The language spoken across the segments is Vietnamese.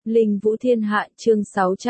Linh Vũ Thiên Hạ chương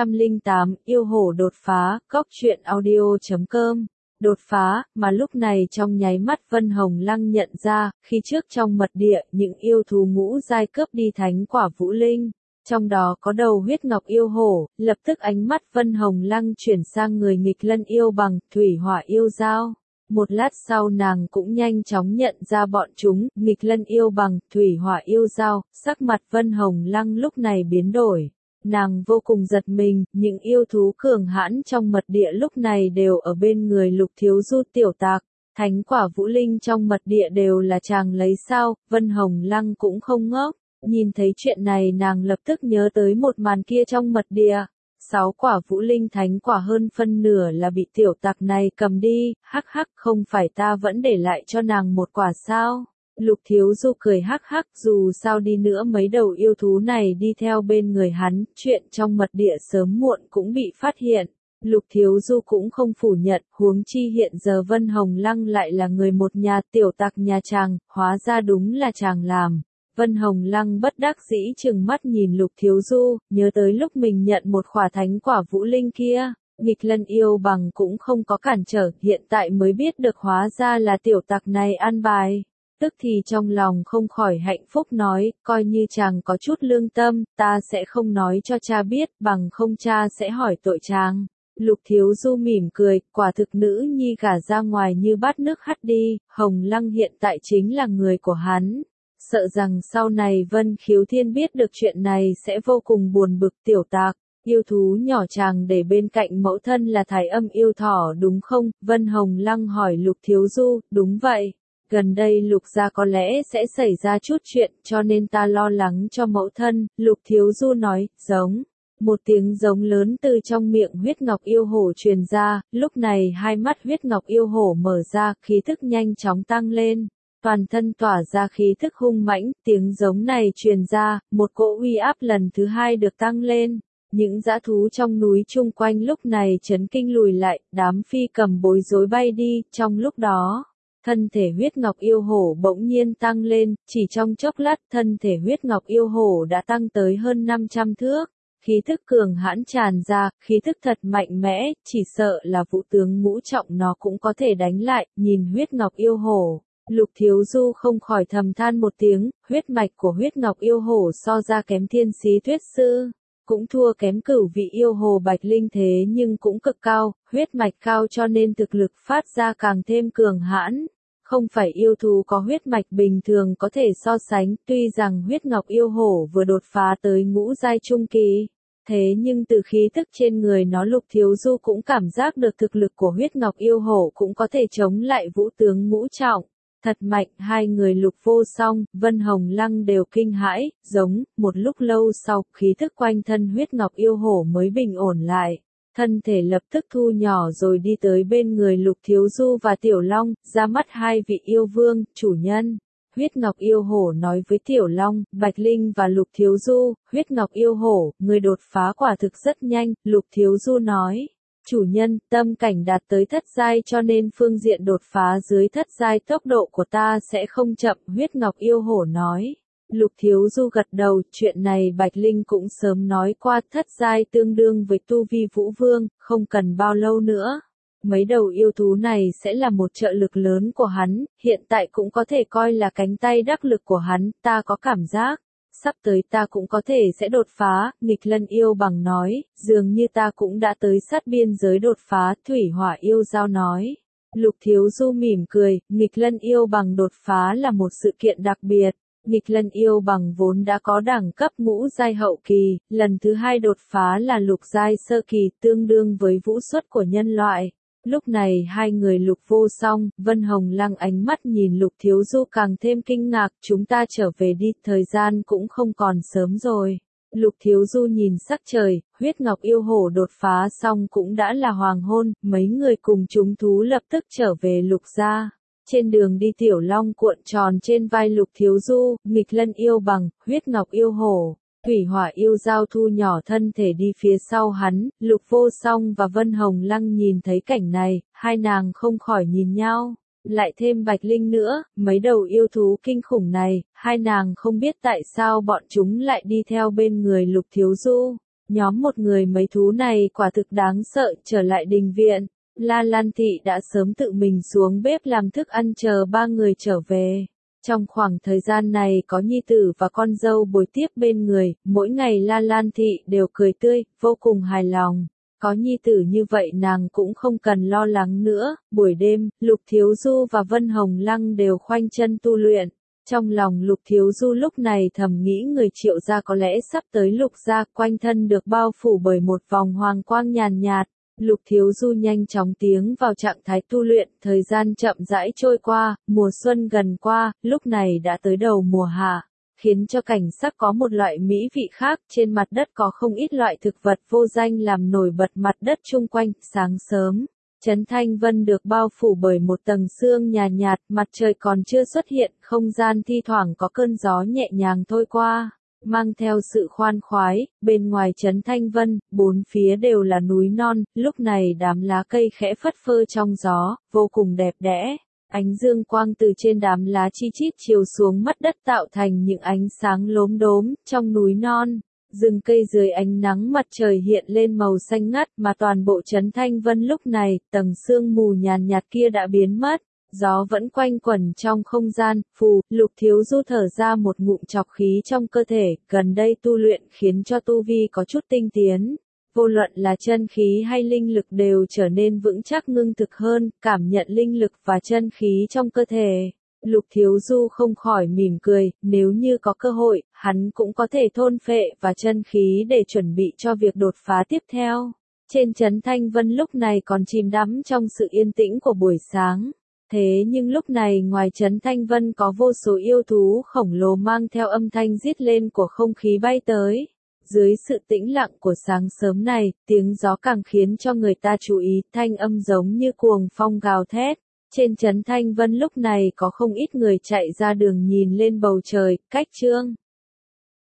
608, yêu hổ đột phá, góc truyện audio.com. Đột phá, mà lúc này trong nháy mắt Vân Hồng Lăng nhận ra, khi trước trong mật địa, những yêu thú ngũ giai cướp đi thánh quả Vũ Linh, trong đó có đầu huyết ngọc yêu hổ, lập tức ánh mắt Vân Hồng Lăng chuyển sang người nghịch lân yêu bằng, thủy hỏa yêu dao. Một lát sau nàng cũng nhanh chóng nhận ra bọn chúng, nghịch lân yêu bằng, thủy hỏa yêu dao, sắc mặt Vân Hồng Lăng lúc này biến đổi. Nàng vô cùng giật mình, những yêu thú cường hãn trong mật địa lúc này đều ở bên người Lục Thiếu Du tiểu tạc. Thánh quả Vũ Linh trong mật địa đều là chàng lấy sao, Vân Hồng Lăng cũng không ngốc. Nhìn thấy chuyện này nàng lập tức nhớ tới một màn kia trong mật địa. 6 quả Vũ Linh thánh quả hơn phân nửa là bị tiểu tặc này cầm đi, hắc hắc không phải ta vẫn để lại cho nàng một quả sao. Lục Thiếu Du cười hắc hắc, dù sao đi nữa mấy đầu yêu thú này đi theo bên người hắn, chuyện trong mật địa sớm muộn cũng bị phát hiện. Lục Thiếu Du cũng không phủ nhận, huống chi hiện giờ Vân Hồng Lăng lại là người một nhà, tiểu tặc nhà chàng, hóa ra đúng là chàng làm. Vân Hồng Lăng bất đắc dĩ trừng mắt nhìn Lục Thiếu Du, nhớ tới lúc mình nhận một khỏa thánh quả Vũ Linh kia, nghịch lân yêu bằng cũng không có cản trở, hiện tại mới biết được hóa ra là tiểu tặc này an bài. Tức thì trong lòng không khỏi hạnh phúc nói, coi như chàng có chút lương tâm, ta sẽ không nói cho cha biết, bằng không cha sẽ hỏi tội chàng. Lục Thiếu Du mỉm cười, quả thực nữ nhi gả ra ngoài như bát nước hắt đi, Hồng Lăng hiện tại chính là người của hắn. Sợ rằng sau này Vân Khiếu Thiên biết được chuyện này sẽ vô cùng buồn bực tiểu tạc. Yêu thú nhỏ chàng để bên cạnh mẫu thân là Thái Âm yêu thỏ đúng không? Vân Hồng Lăng hỏi Lục Thiếu Du, đúng vậy. Gần đây Lục gia có lẽ sẽ xảy ra chút chuyện cho nên ta lo lắng cho mẫu thân. Lục Thiếu Du nói, giống. Một tiếng giống lớn từ trong miệng huyết ngọc yêu hổ truyền ra, lúc này hai mắt huyết ngọc yêu hổ mở ra, khí thức nhanh chóng tăng lên. Toàn thân tỏa ra khí thức hung mãnh, tiếng giống này truyền ra, một cỗ uy áp lần thứ hai được tăng lên. Những dã thú trong núi chung quanh lúc này chấn kinh lùi lại, đám phi cầm bối rối bay đi, trong lúc đó, thân thể huyết ngọc yêu hổ bỗng nhiên tăng lên, chỉ trong chốc lát thân thể huyết ngọc yêu hổ đã tăng tới hơn 500 thước. Khí thức cường hãn tràn ra, khí thức thật mạnh mẽ, chỉ sợ là vũ tướng ngũ trọng nó cũng có thể đánh lại, nhìn huyết ngọc yêu hổ. Lục Thiếu Du không khỏi thầm than một tiếng, huyết mạch của huyết ngọc yêu hổ so ra kém thiên sĩ thuyết sư, cũng thua kém cửu vị yêu hồ bạch linh thế nhưng cũng cực cao, huyết mạch cao cho nên thực lực phát ra càng thêm cường hãn. Không phải yêu thú có huyết mạch bình thường có thể so sánh, tuy rằng huyết ngọc yêu hổ vừa đột phá tới ngũ giai trung kỳ. Thế nhưng từ khí thức trên người nó Lục Thiếu Du cũng cảm giác được thực lực của huyết ngọc yêu hổ cũng có thể chống lại vũ tướng ngũ trọng. Thật mạnh, hai người Lục Vô Song, Vân Hồng Lăng đều kinh hãi, giống, một lúc lâu sau, khí thức quanh thân huyết ngọc yêu hổ mới bình ổn lại. Thân thể lập tức thu nhỏ rồi đi tới bên người Lục Thiếu Du và Tiểu Long, ra mắt hai vị yêu vương, chủ nhân. Huyết Ngọc Yêu Hổ nói với Tiểu Long, Bạch Linh và Lục Thiếu Du, Huyết Ngọc Yêu Hổ, người đột phá quả thực rất nhanh, Lục Thiếu Du nói. Chủ nhân, tâm cảnh đạt tới thất giai cho nên phương diện đột phá dưới thất giai tốc độ của ta sẽ không chậm, Huyết Ngọc Yêu Hổ nói. Lục Thiếu Du gật đầu, chuyện này Bạch Linh cũng sớm nói qua, thất giai tương đương với tu vi Vũ Vương, không cần bao lâu nữa. Mấy đầu yêu thú này sẽ là một trợ lực lớn của hắn, hiện tại cũng có thể coi là cánh tay đắc lực của hắn, ta có cảm giác. Sắp tới ta cũng có thể sẽ đột phá, nghịch lân yêu bằng nói, dường như ta cũng đã tới sát biên giới đột phá, thủy hỏa yêu giao nói. Lục Thiếu Du mỉm cười, nghịch lân yêu bằng đột phá là một sự kiện đặc biệt. Nghịch lân yêu bằng vốn đã có đẳng cấp ngũ giai hậu kỳ, lần thứ hai đột phá là lục giai sơ kỳ tương đương với vũ xuất của nhân loại. Lúc này hai người Lục Vô Song, Vân Hồng Lăng ánh mắt nhìn Lục Thiếu Du càng thêm kinh ngạc, chúng ta trở về đi, thời gian cũng không còn sớm rồi. Lục Thiếu Du nhìn sắc trời, huyết ngọc yêu hổ đột phá xong cũng đã là hoàng hôn, mấy người cùng chúng thú lập tức trở về Lục gia. Trên đường đi Tiểu Long cuộn tròn trên vai Lục Thiếu Du, nghịch lân yêu bằng, huyết ngọc yêu hổ. Thủy hỏa yêu giao thu nhỏ thân thể đi phía sau hắn, Lục Vô Song và Vân Hồng Lăng nhìn thấy cảnh này, hai nàng không khỏi nhìn nhau. lại thêm Bạch Linh nữa, mấy đầu yêu thú kinh khủng này, hai nàng không biết tại sao bọn chúng lại đi theo bên người Lục Thiếu Du. Nhóm một người mấy thú này quả thực đáng sợ. Trở lại đình viện, La Lan Thị đã sớm tự mình xuống bếp làm thức ăn chờ ba người trở về. Trong khoảng thời gian này có nhi tử và con dâu bồi tiếp bên người, mỗi ngày La Lan Thị đều cười tươi, vô cùng hài lòng. Có nhi tử như vậy nàng cũng không cần lo lắng nữa. Buổi đêm, Lục Thiếu Du và Vân Hồng Lăng đều khoanh chân tu luyện. Trong lòng Lục Thiếu Du lúc này thầm nghĩ người Triệu gia có lẽ sắp tới Lục gia, quanh thân được bao phủ bởi một vòng hoàng quang nhàn nhạt. Lục Thiếu Du nhanh chóng tiến vào trạng thái tu luyện, thời gian chậm rãi trôi qua, mùa xuân gần qua, lúc này đã tới đầu mùa hạ, khiến cho cảnh sắc có một loại mỹ vị khác. Trên mặt đất có không ít loại thực vật vô danh làm nổi bật mặt đất chung quanh. Sáng sớm, Trấn Thanh Vân được bao phủ bởi một tầng sương nhàn nhạt, mặt trời còn chưa xuất hiện, không gian thi thoảng có cơn gió nhẹ nhàng thôi qua, mang theo sự khoan khoái. Bên ngoài Trấn Thanh Vân, bốn phía đều là núi non, lúc này đám lá cây khẽ phất phơ trong gió, vô cùng đẹp đẽ. Ánh dương quang từ trên đám lá chi chít chiếu xuống mắt đất tạo thành những ánh sáng lốm đốm. Trong núi non, rừng cây dưới ánh nắng mặt trời hiện lên màu xanh ngắt, mà toàn bộ Trấn Thanh Vân lúc này, tầng sương mù nhàn nhạt kia đã biến mất. Gió vẫn quanh quẩn trong không gian. Phù, Lục Thiếu Du thở ra một ngụm trọc khí trong cơ thể, gần đây tu luyện khiến cho tu vi có chút tinh tiến. Vô luận là chân khí hay linh lực đều trở nên vững chắc ngưng thực hơn, cảm nhận linh lực và chân khí trong cơ thể. Lục Thiếu Du không khỏi mỉm cười, nếu như có cơ hội, hắn cũng có thể thôn phệ và chân khí để chuẩn bị cho việc đột phá tiếp theo. Trên Trấn Thanh Vân lúc này còn chìm đắm trong sự yên tĩnh của buổi sáng. Thế nhưng lúc này ngoài Trấn Thanh Vân có vô số yêu thú khổng lồ mang theo âm thanh rít lên của không khí bay tới. Dưới sự tĩnh lặng của sáng sớm này, tiếng gió càng khiến cho người ta chú ý, thanh âm giống như cuồng phong gào thét. Trên Trấn Thanh Vân lúc này có không ít người chạy ra đường nhìn lên bầu trời. Cách Chương